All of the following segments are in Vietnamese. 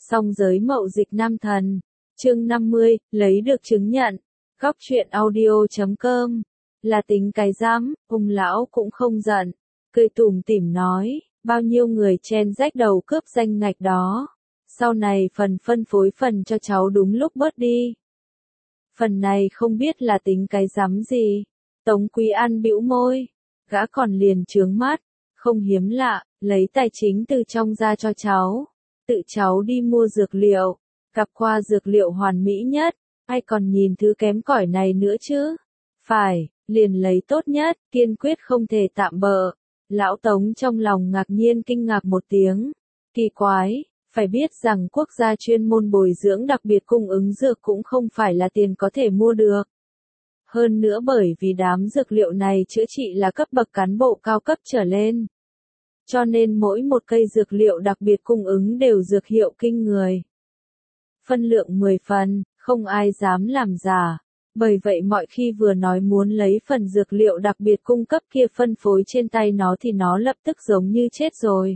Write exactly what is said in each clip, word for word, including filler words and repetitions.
Song giới mậu dịch nam thần. Chương năm mươi, lấy được chứng nhận. Góc truyện audio chấm com. Là tính cái dám, ông lão cũng không giận. Cười tủm tỉm nói, bao nhiêu người chen rách đầu cướp danh ngạch đó. Sau này phần phân phối phần cho cháu đúng lúc bớt đi. Phần này không biết là tính cái dám gì. Tống Quý An bĩu môi. Gã còn liền trướng mắt. Không hiếm lạ, lấy tài chính từ trong ra cho cháu. Tự cháu đi mua dược liệu. Gặp qua dược liệu hoàn mỹ nhất. Ai còn nhìn thứ kém cỏi này nữa chứ? Phải, liền lấy tốt nhất, kiên quyết không thể tạm bợ. Lão Tống trong lòng ngạc nhiên kinh ngạc một tiếng. Kỳ quái, phải biết rằng quốc gia chuyên môn bồi dưỡng đặc biệt cung ứng dược cũng không phải là tiền có thể mua được. Hơn nữa bởi vì đám dược liệu này chữa trị là cấp bậc cán bộ cao cấp trở lên. Cho nên mỗi một cây dược liệu đặc biệt cung ứng đều dược hiệu kinh người. Phân lượng mười phần, không ai dám làm giả. Bởi vậy mọi khi vừa nói muốn lấy phần dược liệu đặc biệt cung cấp kia phân phối trên tay nó thì nó lập tức giống như chết rồi.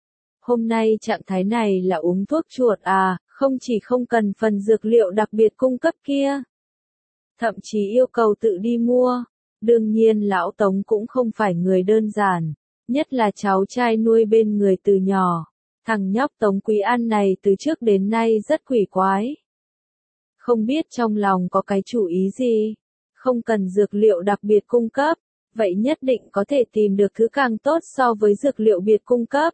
Hôm nay trạng thái này là uống thuốc chuột à, không chỉ không cần phần dược liệu đặc biệt cung cấp kia. Thậm chí yêu cầu tự đi mua. Đương nhiên lão Tống cũng không phải người đơn giản. Nhất là cháu trai nuôi bên người từ nhỏ. Thằng nhóc Tống Quý An này từ trước đến nay rất quỷ quái. Không biết trong lòng có cái chủ ý gì. Không cần dược liệu đặc biệt cung cấp. Vậy nhất định có thể tìm được thứ càng tốt so với dược liệu biệt cung cấp.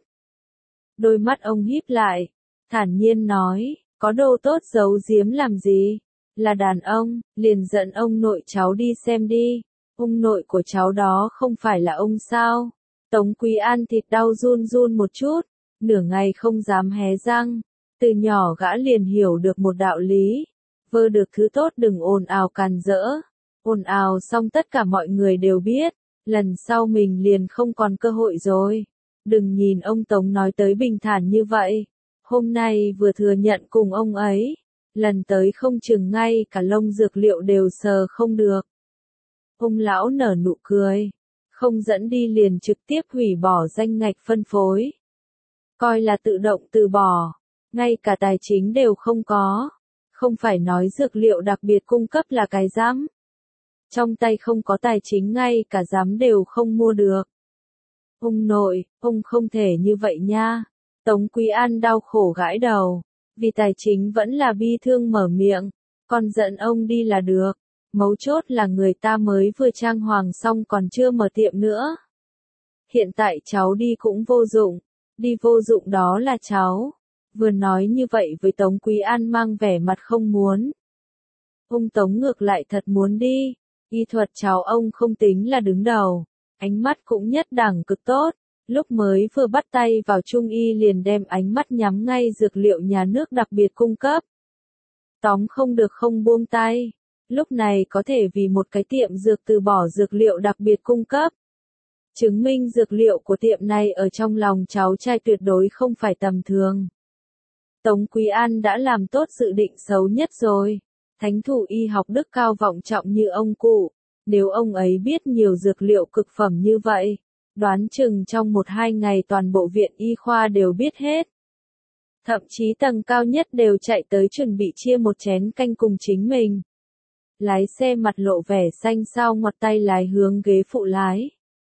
Đôi mắt ông híp lại. Thản nhiên nói. Có đồ tốt giấu giếm làm gì? Là đàn ông, liền dẫn ông nội cháu đi xem đi. Ông nội của cháu đó không phải là ông sao? Tống Quý An thịt đau run run một chút. Nửa ngày không dám hé răng. Từ nhỏ gã liền hiểu được một đạo lý. Vơ được thứ tốt đừng ồn ào càn rỡ. Ồn ào xong tất cả mọi người đều biết. Lần sau mình liền không còn cơ hội rồi. Đừng nhìn ông Tống nói tới bình thản như vậy. Hôm nay vừa thừa nhận cùng ông ấy. Lần tới không chừng ngay cả lông dược liệu đều sờ không được. Ông lão nở nụ cười. Không dẫn đi liền trực tiếp hủy bỏ danh ngạch phân phối. Coi là tự động từ bỏ. Ngay cả tài chính đều không có. Không phải nói dược liệu đặc biệt cung cấp là cái dám. Trong tay không có tài chính ngay cả dám đều không mua được. Ông nội, ông không thể như vậy nha. Tống Quý An đau khổ gãi đầu. Vì tài chính vẫn là bi thương mở miệng. Con dẫn ông đi là được. Mấu chốt là người ta mới vừa trang hoàng xong còn chưa mở tiệm nữa. Hiện tại cháu đi cũng vô dụng. Đi vô dụng đó là cháu. Vừa nói như vậy với Tống Quý An mang vẻ mặt không muốn. Ông Tống ngược lại thật muốn đi. Y thuật cháu ông không tính là đứng đầu. Ánh mắt cũng nhất đẳng cực tốt. Lúc mới vừa bắt tay vào trung y liền đem ánh mắt nhắm ngay dược liệu nhà nước đặc biệt cung cấp. Tóm không được không buông tay. Lúc này có thể vì một cái tiệm dược từ bỏ dược liệu đặc biệt cung cấp. Chứng minh dược liệu của tiệm này ở trong lòng cháu trai tuyệt đối không phải tầm thường. Tống Quý An đã làm tốt dự định xấu nhất rồi. Thánh thủ y học đức cao vọng trọng như ông cụ. Nếu ông ấy biết nhiều dược liệu cực phẩm như vậy. Đoán chừng trong một hai ngày toàn bộ viện y khoa đều biết hết. Thậm chí tầng cao nhất đều chạy tới chuẩn bị chia một chén canh cùng chính mình. Lái xe mặt lộ vẻ xanh xao ngoặt tay lái hướng ghế phụ lái.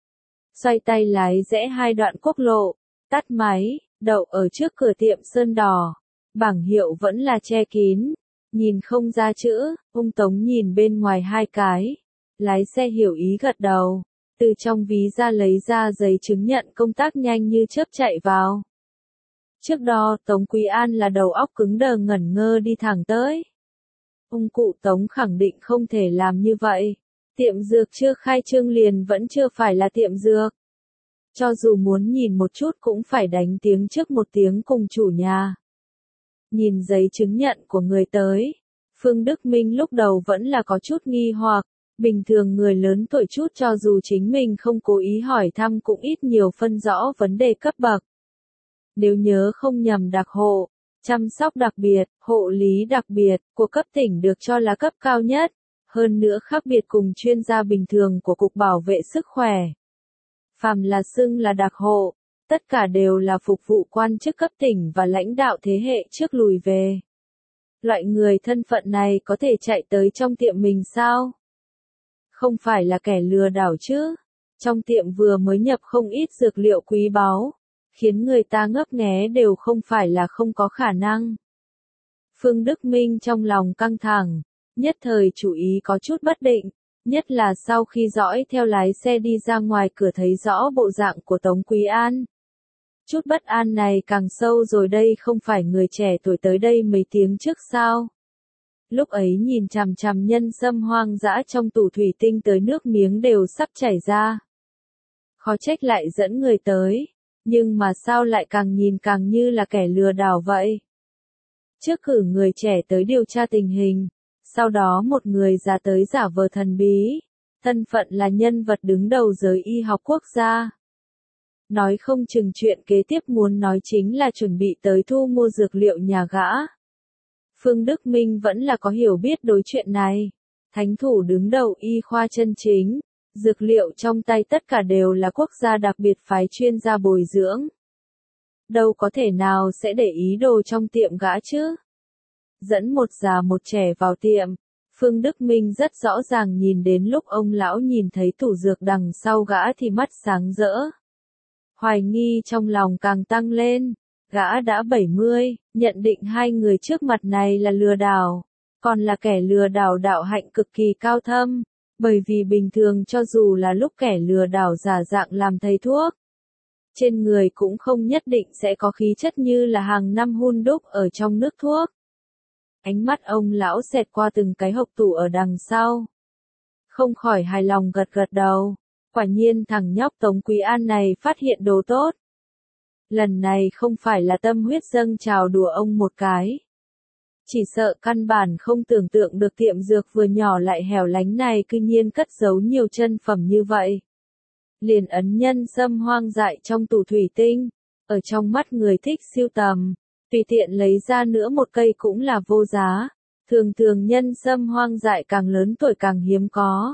Xoay tay lái rẽ hai đoạn quốc lộ, tắt máy, đậu ở trước cửa tiệm sơn đỏ. Bảng hiệu vẫn là che kín. Nhìn không ra chữ, ông Tống nhìn bên ngoài hai cái. Lái xe hiểu ý gật đầu. Từ trong ví ra lấy ra giấy chứng nhận công tác nhanh như chớp chạy vào. Trước đó Tống Quý An là đầu óc cứng đờ ngẩn ngơ đi thẳng tới. Ông cụ Tống khẳng định không thể làm như vậy. Tiệm dược chưa khai trương liền vẫn chưa phải là tiệm dược. Cho dù muốn nhìn một chút cũng phải đánh tiếng trước một tiếng cùng chủ nhà. Nhìn giấy chứng nhận của người tới. Phương Đức Minh lúc đầu vẫn là có chút nghi hoặc. Bình thường người lớn tuổi chút cho dù chính mình không cố ý hỏi thăm cũng ít nhiều phân rõ vấn đề cấp bậc. Nếu nhớ không nhầm đặc hộ, chăm sóc đặc biệt, hộ lý đặc biệt, của cấp tỉnh được cho là cấp cao nhất. Hơn nữa khác biệt cùng chuyên gia bình thường của Cục Bảo vệ Sức khỏe. Phàm là xưng là đặc hộ, tất cả đều là phục vụ quan chức cấp tỉnh và lãnh đạo thế hệ trước lùi về. Loại người thân phận này có thể chạy tới trong tiệm mình sao? Không phải là kẻ lừa đảo chứ? Trong tiệm vừa mới nhập không ít dược liệu quý báu, khiến người ta ngấp nghé đều không phải là không có khả năng. Phương Đức Minh trong lòng căng thẳng, nhất thời chủ ý có chút bất định, nhất là sau khi dõi theo lái xe đi ra ngoài cửa thấy rõ bộ dạng của Tống Quý An. Chút bất an này càng sâu rồi, đây không phải người trẻ tuổi tới đây mấy tiếng trước sao? Lúc ấy nhìn chằm chằm nhân sâm hoang dã trong tủ thủy tinh tới nước miếng đều sắp chảy ra. Khó trách lại dẫn người tới, nhưng mà sao lại càng nhìn càng như là kẻ lừa đảo vậy? Trước cử người trẻ tới điều tra tình hình, sau đó một người già tới giả vờ thần bí, thân phận là nhân vật đứng đầu giới y học quốc gia. Nói không chừng chuyện kế tiếp muốn nói chính là chuẩn bị tới thu mua dược liệu nhà gã. Phương Đức Minh vẫn là có hiểu biết đối chuyện này. Thánh thủ đứng đầu y khoa chân chính, dược liệu trong tay tất cả đều là quốc gia đặc biệt phái chuyên gia bồi dưỡng. Đâu có thể nào sẽ để ý đồ trong tiệm gã chứ? Dẫn một già một trẻ vào tiệm, Phương Đức Minh rất rõ ràng nhìn đến lúc ông lão nhìn thấy tủ dược đằng sau gã thì mắt sáng rỡ. Hoài nghi trong lòng càng tăng lên, gã đã bảy mươi, nhận định hai người trước mặt này là lừa đảo, còn là kẻ lừa đảo đạo hạnh cực kỳ cao thâm, bởi vì bình thường cho dù là lúc kẻ lừa đảo giả dạng làm thầy thuốc, trên người cũng không nhất định sẽ có khí chất như là hàng năm hun đúc ở trong nước thuốc. Ánh mắt ông lão xẹt qua từng cái hộc tủ ở đằng sau. Không khỏi hài lòng gật gật đầu. Quả nhiên thằng nhóc Tống Quý An này phát hiện đồ tốt. Lần này không phải là tâm huyết dâng trào đùa ông một cái. Chỉ sợ căn bản không tưởng tượng được tiệm dược vừa nhỏ lại hẻo lánh này cư nhiên cất giấu nhiều chân phẩm như vậy. Liền ấn nhân sâm hoang dại trong tủ thủy tinh, ở trong mắt người thích siêu tầm, tùy tiện lấy ra nữa một cây cũng là vô giá. Thường thường nhân sâm hoang dại càng lớn tuổi càng hiếm có.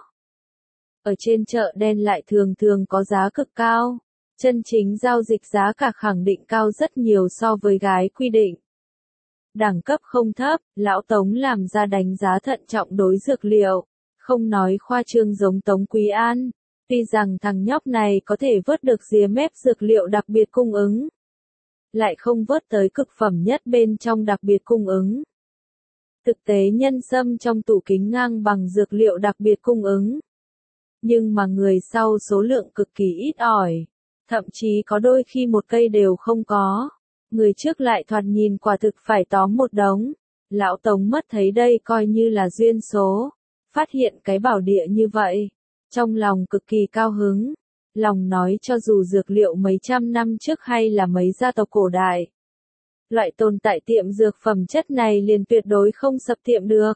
Ở trên chợ đen lại thường thường có giá cực cao, chân chính giao dịch giá cả khẳng định cao rất nhiều so với gái quy định. Đẳng cấp không thấp, lão Tống làm ra đánh giá thận trọng đối dược liệu, không nói khoa trương giống Tống Quý An, tuy rằng thằng nhóc này có thể vớt được rìa mép dược liệu đặc biệt cung ứng, lại không vớt tới cực phẩm nhất bên trong đặc biệt cung ứng. Thực tế nhân sâm trong tủ kính ngang bằng dược liệu đặc biệt cung ứng. Nhưng mà người sau số lượng cực kỳ ít ỏi, thậm chí có đôi khi một cây đều không có. Người trước lại thoạt nhìn quả thực phải tóm một đống. Lão Tống mất thấy đây coi như là duyên số. Phát hiện cái bảo địa như vậy. Trong lòng cực kỳ cao hứng. Lòng nói cho dù dược liệu mấy trăm năm trước hay là mấy gia tộc cổ đại. Loại tồn tại tiệm dược phẩm chất này liền tuyệt đối không sập tiệm được.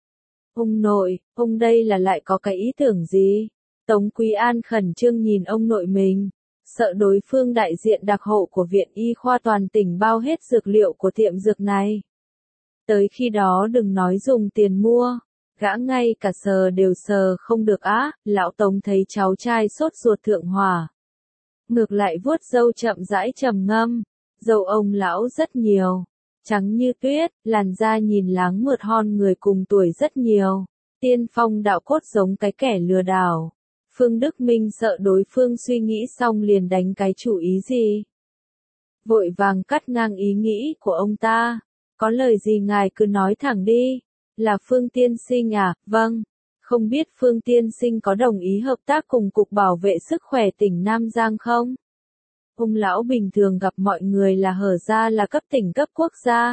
Ông nội, ông đây là lại có cái ý tưởng gì? Tống Quý An khẩn trương nhìn ông nội mình, sợ đối phương đại diện đặc hộ của viện y khoa toàn tỉnh bao hết dược liệu của tiệm dược này. Tới khi đó đừng nói dùng tiền mua, gã ngay cả sờ đều sờ không được á. Lão Tống thấy cháu trai sốt ruột thượng hỏa. Ngược lại vuốt râu chậm rãi trầm ngâm, râu ông lão rất nhiều, trắng như tuyết, làn da nhìn láng mượt hon người cùng tuổi rất nhiều, tiên phong đạo cốt giống cái kẻ lừa đảo. Phương Đức Minh sợ đối phương suy nghĩ xong liền đánh cái chủ ý gì. Vội vàng cắt ngang ý nghĩ của ông ta. Có lời gì ngài cứ nói thẳng đi. Là Phương tiên sinh à? Vâng. Không biết Phương tiên sinh có đồng ý hợp tác cùng Cục Bảo vệ Sức khỏe tỉnh Nam Giang không? Ông lão bình thường gặp mọi người là hở ra là cấp tỉnh cấp quốc gia.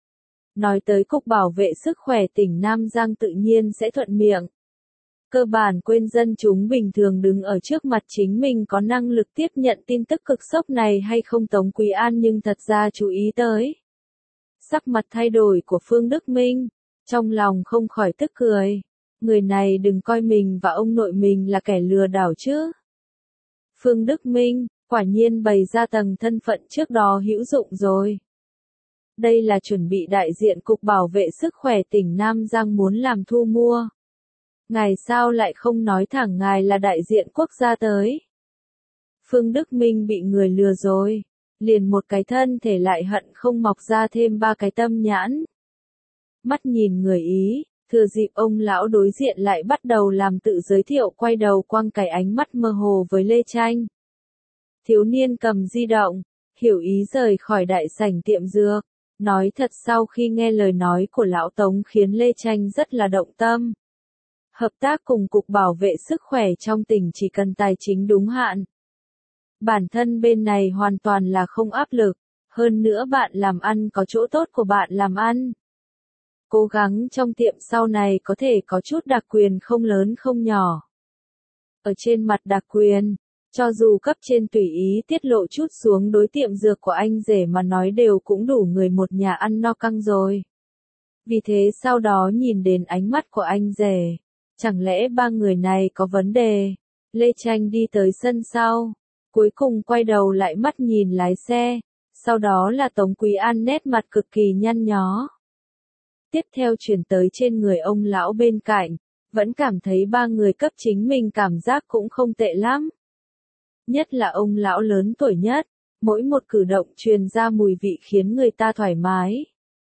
Nói tới Cục Bảo vệ Sức khỏe tỉnh Nam Giang tự nhiên sẽ thuận miệng. Cơ bản quên dân chúng bình thường đứng ở trước mặt chính mình có năng lực tiếp nhận tin tức cực sốc này hay không. Tống Quý An nhưng thật ra chú ý tới. Sắc mặt thay đổi của Phương Đức Minh, trong lòng không khỏi tức cười. Người này đừng coi mình và ông nội mình là kẻ lừa đảo chứ. Phương Đức Minh, quả nhiên bày ra tầng thân phận trước đó hữu dụng rồi. Đây là chuẩn bị đại diện Cục Bảo vệ Sức khỏe tỉnh Nam Giang muốn làm thu mua. Ngài sao lại không nói thẳng ngài là đại diện quốc gia tới? Phương Đức Minh bị người lừa rồi. Liền một cái thân thể lại hận không mọc ra thêm ba cái tâm nhãn. Mắt nhìn người Ý, thừa dịp ông lão đối diện lại bắt đầu làm tự giới thiệu, quay đầu quăng cái ánh mắt mơ hồ với Lê Tranh. Thiếu niên cầm di động, hiểu ý rời khỏi đại sảnh tiệm dược. Nói thật, sau khi nghe lời nói của lão Tống khiến Lê Tranh rất là động tâm. Hợp tác cùng Cục Bảo vệ Sức khỏe trong tỉnh chỉ cần tài chính đúng hạn. Bản thân bên này hoàn toàn là không áp lực, hơn nữa bạn làm ăn có chỗ tốt của bạn làm ăn. Cố gắng trong tiệm sau này có thể có chút đặc quyền không lớn không nhỏ. Ở trên mặt đặc quyền, cho dù cấp trên tùy ý tiết lộ chút xuống đối tiệm dược của anh rể mà nói đều cũng đủ người một nhà ăn no căng rồi. Vì thế sau đó nhìn đến ánh mắt của anh rể, chẳng lẽ ba người này có vấn đề? Lê Tranh đi tới sân sau, cuối cùng quay đầu lại mắt nhìn lái xe, sau đó là Tống Quý An nét mặt cực kỳ nhăn nhó. Tiếp theo chuyển tới trên người ông lão bên cạnh, vẫn cảm thấy ba người cấp chính mình cảm giác cũng không tệ lắm. Nhất là ông lão lớn tuổi nhất, mỗi một cử động truyền ra mùi vị khiến người ta thoải mái.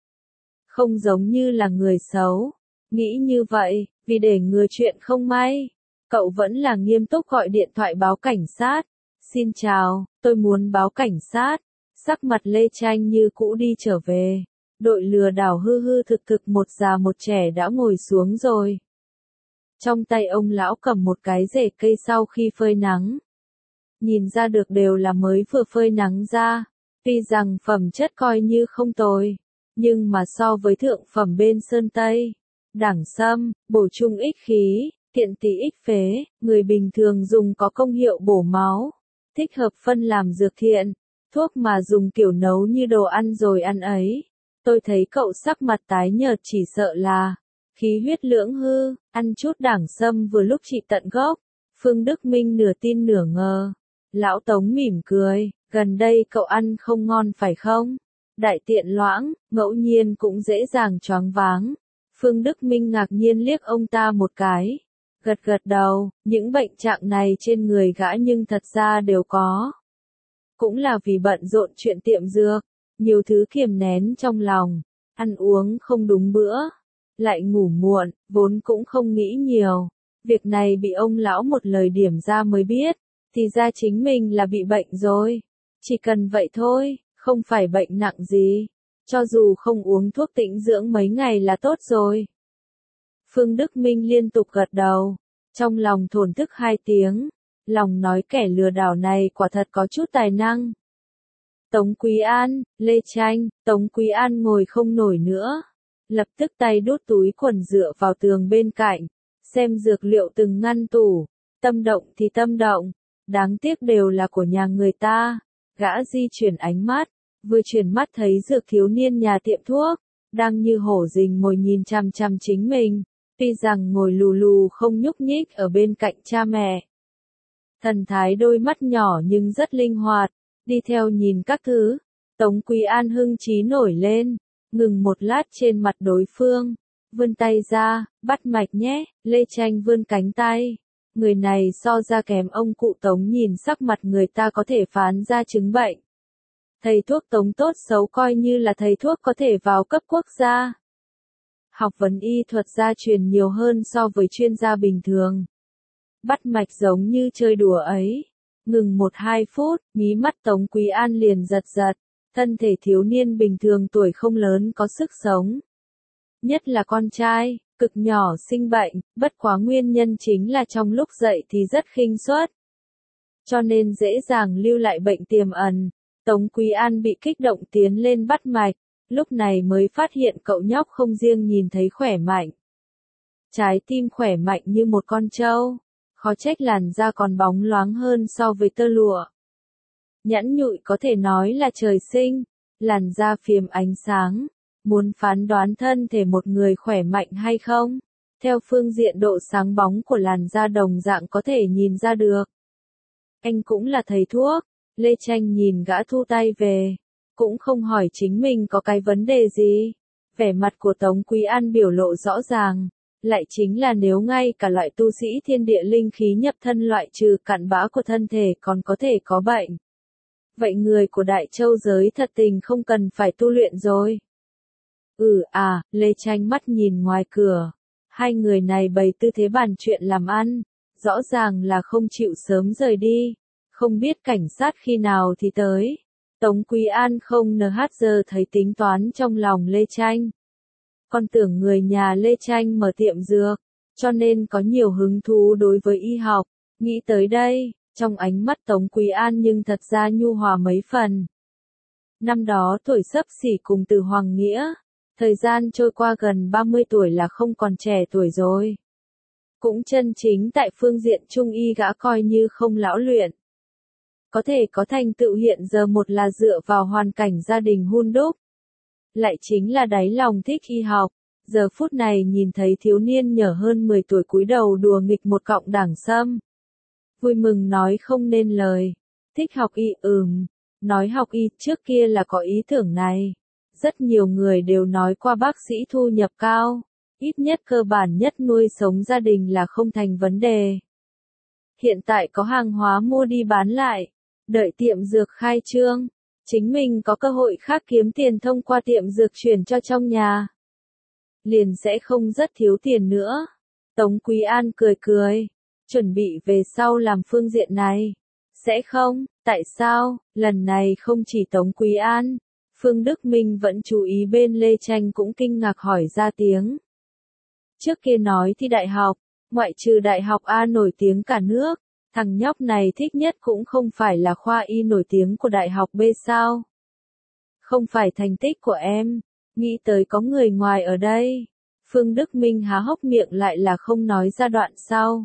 Không giống như là người xấu. Nghĩ như vậy, vì để ngừa chuyện không may, cậu vẫn là nghiêm túc gọi điện thoại báo cảnh sát. Xin chào, tôi muốn báo cảnh sát. Sắc mặt Lê Tranh như cũ đi trở về. Đội lừa đảo hư hư thực thực một già một trẻ đã ngồi xuống rồi. Trong tay ông lão cầm một cái rễ cây sau khi phơi nắng. Nhìn ra được đều là mới vừa phơi nắng ra. Tuy rằng phẩm chất coi như không tồi, nhưng mà so với thượng phẩm bên Sơn Tây, đẳng sâm, bổ trung ích khí, tiện tỳ ích phế, người bình thường dùng có công hiệu bổ máu, thích hợp phân làm dược thiện, thuốc mà dùng kiểu nấu như đồ ăn rồi ăn ấy. Tôi thấy cậu sắc mặt tái nhợt chỉ sợ là khí huyết lưỡng hư, ăn chút đẳng sâm vừa lúc trị tận gốc. Phương Đức Minh nửa tin nửa ngờ. Lão Tống mỉm cười, gần đây cậu ăn không ngon phải không? Đại tiện loãng, ngẫu nhiên cũng dễ dàng choáng váng. Phương Đức Minh ngạc nhiên liếc ông ta một cái. Gật gật đầu, những bệnh trạng này trên người gã nhưng thật ra đều có. Cũng là vì bận rộn chuyện tiệm dược, nhiều thứ kiềm nén trong lòng, ăn uống không đúng bữa, lại ngủ muộn, vốn cũng không nghĩ nhiều. Việc này bị ông lão một lời điểm ra mới biết, thì ra chính mình là bị bệnh rồi. Chỉ cần vậy thôi, không phải bệnh nặng gì. Cho dù không uống thuốc tĩnh dưỡng mấy ngày là tốt rồi. Phương Đức Minh liên tục gật đầu, trong lòng thổn thức hai tiếng, lòng nói kẻ lừa đảo này quả thật có chút tài năng. Tống Quý An, Lê Tranh, Tống Quý An ngồi không nổi nữa, lập tức tay đút túi quần dựa vào tường bên cạnh, xem dược liệu từng ngăn tủ, tâm động thì tâm động, đáng tiếc đều là của nhà người ta. Gã di chuyển ánh mắt, vừa chuyển mắt thấy dược thiếu niên nhà tiệm thuốc, đang như hổ rình mồi nhìn chằm chằm chính mình, tuy rằng ngồi lù lù không nhúc nhích ở bên cạnh cha mẹ. Thần thái đôi mắt nhỏ nhưng rất linh hoạt, đi theo nhìn các thứ. Tống Quý An hưng trí nổi lên, ngừng một lát trên mặt đối phương, vươn tay ra, bắt mạch nhé. Lê Tranh vươn cánh tay. Người này so ra kém ông cụ Tống, nhìn sắc mặt người ta có thể phán ra chứng bệnh. Thầy thuốc Tống tốt xấu coi như là thầy thuốc có thể vào cấp quốc gia. Học vấn y thuật gia truyền nhiều hơn so với chuyên gia bình thường. Bắt mạch giống như chơi đùa ấy. Ngừng một hai phút, mí mắt Tống Quý An liền giật giật. Thân thể thiếu niên bình thường tuổi không lớn có sức sống. Nhất là con trai, cực nhỏ sinh bệnh, bất quá nguyên nhân chính là trong lúc dậy thì rất khinh suất. Cho nên dễ dàng lưu lại bệnh tiềm ẩn. Tống Quý An bị kích động tiến lên bắt mạch, lúc này mới phát hiện cậu nhóc không riêng nhìn thấy khỏe mạnh. Trái tim khỏe mạnh như một con trâu, khó trách làn da còn bóng loáng hơn so với tơ lụa. Nhẵn nhụi có thể nói là trời sinh, làn da phiếm ánh sáng. Muốn phán đoán thân thể một người khỏe mạnh hay không, theo phương diện độ sáng bóng của làn da đồng dạng có thể nhìn ra được. Anh cũng là thầy thuốc. Lê Tranh nhìn gã thu tay về, cũng không hỏi chính mình có cái vấn đề gì. Vẻ mặt của Tống Quý An biểu lộ rõ ràng, Lại chính là nếu ngay cả loại tu sĩ thiên địa linh khí nhập thân loại trừ cặn bã của thân thể còn có thể có bệnh. Vậy người của Đại Châu giới thật tình không cần phải tu luyện rồi. Ừ à, Lê Tranh mắt nhìn ngoài cửa. Hai người này bày tư thế bàn chuyện làm ăn. Rõ ràng là không chịu sớm rời đi. Không biết cảnh sát khi nào thì tới. Tống Quý An không nờ hát giờ thấy tính toán trong lòng Lê Tranh. Con tưởng người nhà Lê Tranh mở tiệm dược, cho nên có nhiều hứng thú đối với y học. Nghĩ tới đây, trong ánh mắt Tống Quý An nhưng thật ra nhu hòa mấy phần. Năm đó tuổi xấp xỉ cùng Từ Hoàng Nghĩa, thời gian trôi qua gần ba mươi tuổi là không còn trẻ tuổi rồi. Cũng chân chính tại phương diện trung y gã coi như không lão luyện. Có thể có thành tựu hiện giờ một là dựa vào hoàn cảnh gia đình hun đúc. Lại chính là đáy lòng thích y học. Giờ phút này nhìn thấy thiếu niên nhỏ hơn mười tuổi cúi đầu đùa nghịch một cọng đảng sâm. Vui mừng nói không nên lời. Thích học y ừm. Nói học y trước kia là có ý tưởng này. Rất nhiều người đều nói qua bác sĩ thu nhập cao. Ít nhất cơ bản nhất nuôi sống gia đình là không thành vấn đề. Hiện tại có hàng hóa mua đi bán lại. Đợi tiệm dược khai trương. Chính mình có cơ hội khác kiếm tiền thông qua tiệm dược chuyển cho trong nhà. Liền sẽ không rất thiếu tiền nữa. Tống Quý An cười cười. Chuẩn bị về sau làm phương diện này. Sẽ không, tại sao, lần này không chỉ Tống Quý An. Phương Đức Minh vẫn chú ý bên Lê Tranh cũng kinh ngạc hỏi ra tiếng. Trước kia nói thi đại học, ngoại trừ đại học A nổi tiếng cả nước. Thằng nhóc này thích nhất cũng không phải là khoa y nổi tiếng của đại học B sao. Không phải thành tích của em, nghĩ tới có người ngoài ở đây. Phương Đức Minh há hốc miệng lại là không nói ra đoạn sau.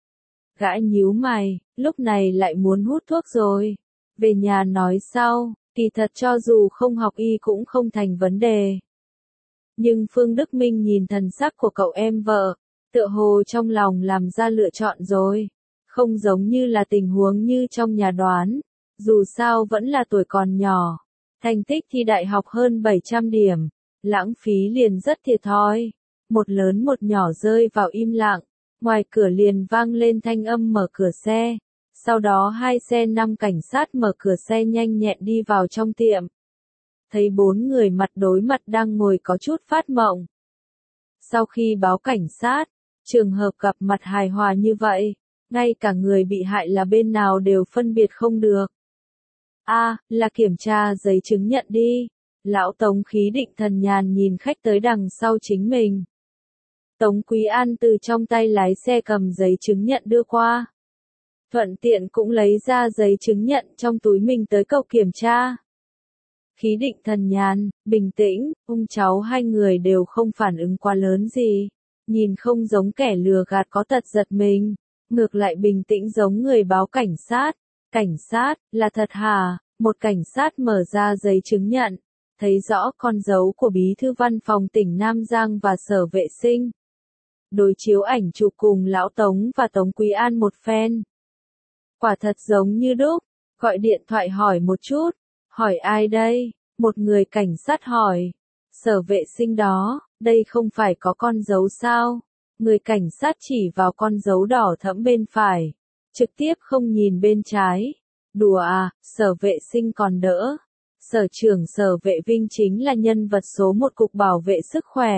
Gã nhíu mày, lúc này lại muốn hút thuốc rồi. Về nhà nói sau, kỳ thật cho dù không học y cũng không thành vấn đề. Nhưng Phương Đức Minh nhìn thần sắc của cậu em vợ, tựa hồ trong lòng làm ra lựa chọn rồi. Không giống như là tình huống như trong nhà đoán, dù sao vẫn là tuổi còn nhỏ. Thành tích thi đại học hơn bảy trăm điểm, lãng phí liền rất thiệt thòi. Một lớn một nhỏ rơi vào im lặng, ngoài cửa liền vang lên thanh âm mở cửa xe. Sau đó hai xe năm cảnh sát mở cửa xe nhanh nhẹn đi vào trong tiệm. Thấy bốn người mặt đối mặt đang ngồi có chút phát mộng. Sau khi báo cảnh sát, trường hợp gặp mặt hài hòa như vậy, ngay cả người bị hại là bên nào đều phân biệt không được. A, à, là kiểm tra giấy chứng nhận đi. Lão Tống khí định thần nhàn nhìn khách tới đằng sau chính mình. Tống Quý An từ trong tay lái xe cầm giấy chứng nhận đưa qua. Thuận tiện cũng lấy ra giấy chứng nhận trong túi mình tới cậu kiểm tra. Khí định thần nhàn, bình tĩnh, ông cháu hai người đều không phản ứng quá lớn gì. Nhìn không giống kẻ lừa gạt có tật giật mình. Ngược lại bình tĩnh giống người báo cảnh sát. Cảnh sát, là thật hả? Một cảnh sát mở ra giấy chứng nhận. Thấy rõ con dấu của bí thư văn phòng tỉnh Nam Giang và sở vệ sinh. Đối chiếu ảnh chụp cùng lão Tống và Tống Quý An một phen. Quả thật giống như đúc. Gọi điện thoại hỏi một chút. Hỏi ai đây? Một người cảnh sát hỏi. Sở vệ sinh đó, đây không phải có con dấu sao? Người cảnh sát chỉ vào con dấu đỏ thẫm bên phải. Trực tiếp không nhìn bên trái. Đùa à, sở vệ sinh còn đỡ. Sở trưởng sở vệ Vinh chính là nhân vật số một cục bảo vệ sức khỏe.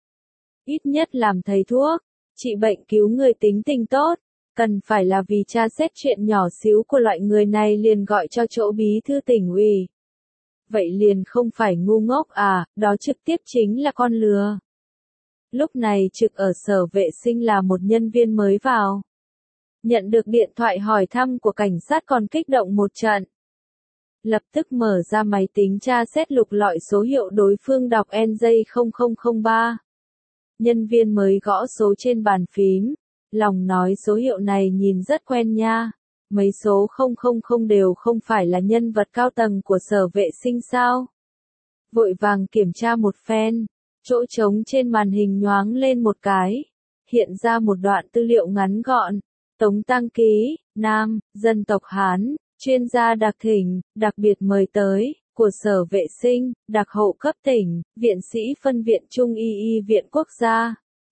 Ít nhất làm thầy thuốc, trị bệnh cứu người tính tình tốt. Cần phải là vì tra xét chuyện nhỏ xíu của loại người này liền gọi cho chỗ bí thư tỉnh ủy. Vậy liền không phải ngu ngốc à, đó trực tiếp chính là con lừa. Lúc này trực ở sở vệ sinh là một nhân viên mới vào. Nhận được điện thoại hỏi thăm của cảnh sát còn kích động một trận. Lập tức mở ra máy tính tra xét lục lọi số hiệu đối phương đọc N J không không không ba. Nhân viên mới gõ số trên bàn phím. Lòng nói số hiệu này nhìn rất quen nha. Mấy số không không không đều không phải là nhân vật cao tầng của sở vệ sinh sao. Vội vàng kiểm tra một phen. Chỗ trống trên màn hình nhoáng lên một cái. Hiện ra một đoạn tư liệu ngắn gọn. Tống Tăng Ký, Nam, dân tộc Hán, chuyên gia đặc thỉnh, đặc biệt mời tới, của Sở Vệ sinh, đặc hậu cấp tỉnh, viện sĩ phân viện Trung y y viện quốc gia.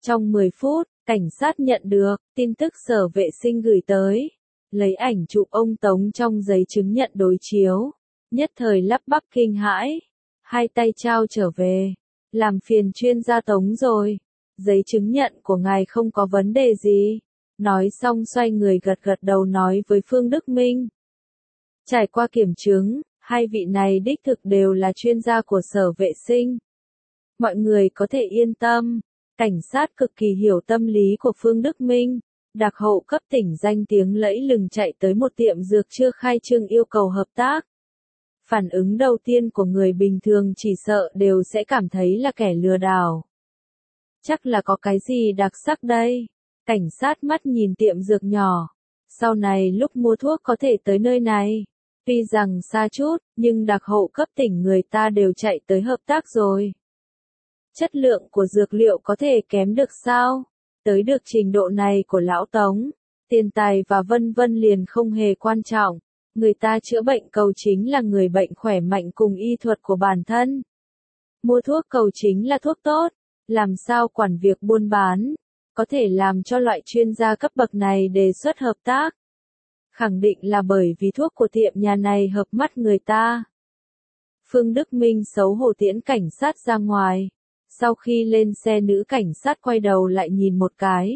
Trong mười phút, cảnh sát nhận được tin tức sở vệ sinh gửi tới. Lấy ảnh chụp ông Tống trong giấy chứng nhận đối chiếu. Nhất thời lắp bắp kinh hãi. Hai tay trao trở về. Làm phiền chuyên gia Tống rồi. Giấy chứng nhận của ngài không có vấn đề gì. Nói xong xoay người gật gật đầu nói với Phương Đức Minh. Trải qua kiểm chứng, hai vị này đích thực đều là chuyên gia của sở vệ sinh. Mọi người có thể yên tâm. Cảnh sát cực kỳ hiểu tâm lý của Phương Đức Minh. Đặc hậu cấp tỉnh danh tiếng lẫy lừng chạy tới một tiệm dược chưa khai trương yêu cầu hợp tác. Phản ứng đầu tiên của người bình thường chỉ sợ đều sẽ cảm thấy là kẻ lừa đảo. Chắc là có cái gì đặc sắc đây. Cảnh sát mắt nhìn tiệm dược nhỏ. Sau này lúc mua thuốc có thể tới nơi này. Tuy rằng xa chút, nhưng đặc hậu cấp tỉnh người ta đều chạy tới hợp tác rồi. Chất lượng của dược liệu có thể kém được sao? Tới được trình độ này của lão Tống, tiền tài và vân vân liền không hề quan trọng. Người ta chữa bệnh cầu chính là người bệnh khỏe mạnh cùng y thuật của bản thân. Mua thuốc cầu chính là thuốc tốt, làm sao quản việc buôn bán, có thể làm cho loại chuyên gia cấp bậc này đề xuất hợp tác. Khẳng định là bởi vì thuốc của tiệm nhà này hợp mắt người ta. Phương Đức Minh xấu hổ tiễn cảnh sát ra ngoài. Sau khi lên xe nữ cảnh sát quay đầu lại nhìn một cái.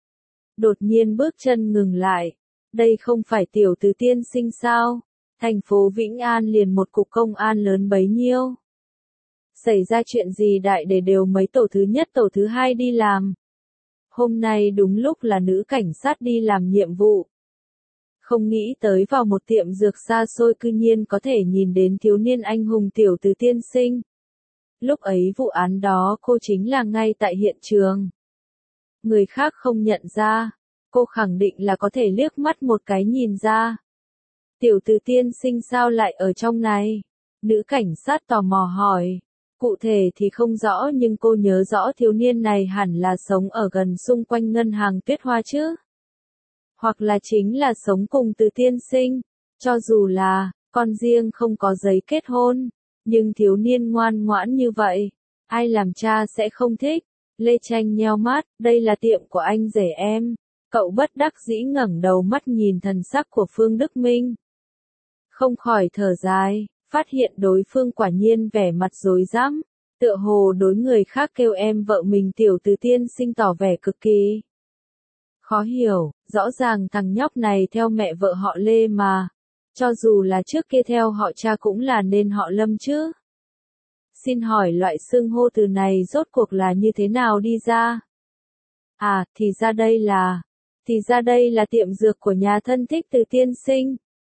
Đột nhiên bước chân ngừng lại. Đây không phải tiểu tứ tiên sinh sao? Thành phố Vĩnh An liền một cục công an lớn bấy nhiêu. Xảy ra chuyện gì đại để đều mấy tổ thứ nhất tổ thứ hai đi làm. Hôm nay đúng lúc là nữ cảnh sát đi làm nhiệm vụ. Không nghĩ tới vào một tiệm dược xa xôi cư nhiên có thể nhìn đến thiếu niên anh hùng tiểu tứ tiên sinh. Lúc ấy vụ án đó cô chính là ngay tại hiện trường. Người khác không nhận ra, cô khẳng định là có thể liếc mắt một cái nhìn ra. Tiểu tứ tiên sinh sao lại ở trong này? Nữ cảnh sát tò mò hỏi. Cụ thể thì không rõ nhưng cô nhớ rõ thiếu niên này hẳn là sống ở gần xung quanh ngân hàng Tuyết Hoa chứ. Hoặc là chính là sống cùng từ tiên sinh. Cho dù là, con riêng không có giấy kết hôn. Nhưng thiếu niên ngoan ngoãn như vậy, ai làm cha sẽ không thích. Lê Tranh nheo mắt, đây là tiệm của anh rể em. Cậu bất đắc dĩ ngẩng đầu mắt nhìn thần sắc của Phương Đức Minh. Không khỏi thở dài, phát hiện đối phương quả nhiên vẻ mặt rối rắm, tựa hồ đối người khác kêu em vợ mình tiểu tứ tiên sinh tỏ vẻ cực kỳ khó hiểu, rõ ràng thằng nhóc này theo mẹ vợ họ Lê mà. Cho dù là trước kia theo họ cha cũng là nên họ Lâm chứ. Xin hỏi loại xưng hô từ này rốt cuộc là như thế nào đi ra? À, thì ra đây là, thì ra đây là tiệm dược của nhà thân thích từ tiên sinh.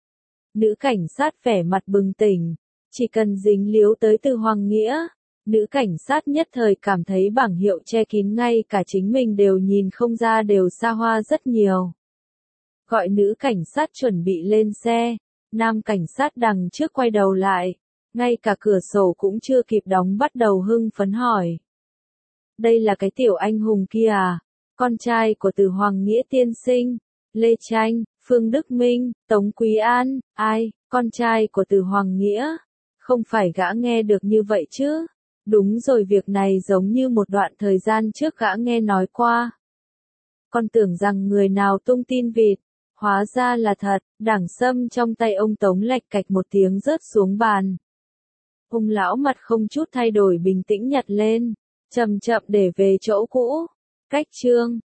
Nữ cảnh sát vẻ mặt bừng tỉnh, chỉ cần dính líu tới từ Hoàng Nghĩa, nữ cảnh sát nhất thời cảm thấy bảng hiệu che kín ngay cả chính mình đều nhìn không ra đều xa hoa rất nhiều. Gọi nữ cảnh sát chuẩn bị lên xe. Nam cảnh sát đằng trước quay đầu lại, ngay cả cửa sổ cũng chưa kịp đóng bắt đầu hưng phấn hỏi. Đây là cái tiểu anh hùng kia à? Con trai của từ Hoàng Nghĩa tiên sinh, Lê Tranh, Phương Đức Minh, Tống Quý An, ai, con trai của từ Hoàng Nghĩa? Không phải gã nghe được như vậy chứ? Đúng rồi, việc này giống như một đoạn thời gian trước gã nghe nói qua. Con tưởng rằng người nào tung tin vịt. Hóa ra là thật, đảng sâm trong tay ông Tống lạch cạch một tiếng rớt xuống bàn. Ông lão mặt không chút thay đổi bình tĩnh nhặt lên, chậm chậm để về chỗ cũ. Cách chương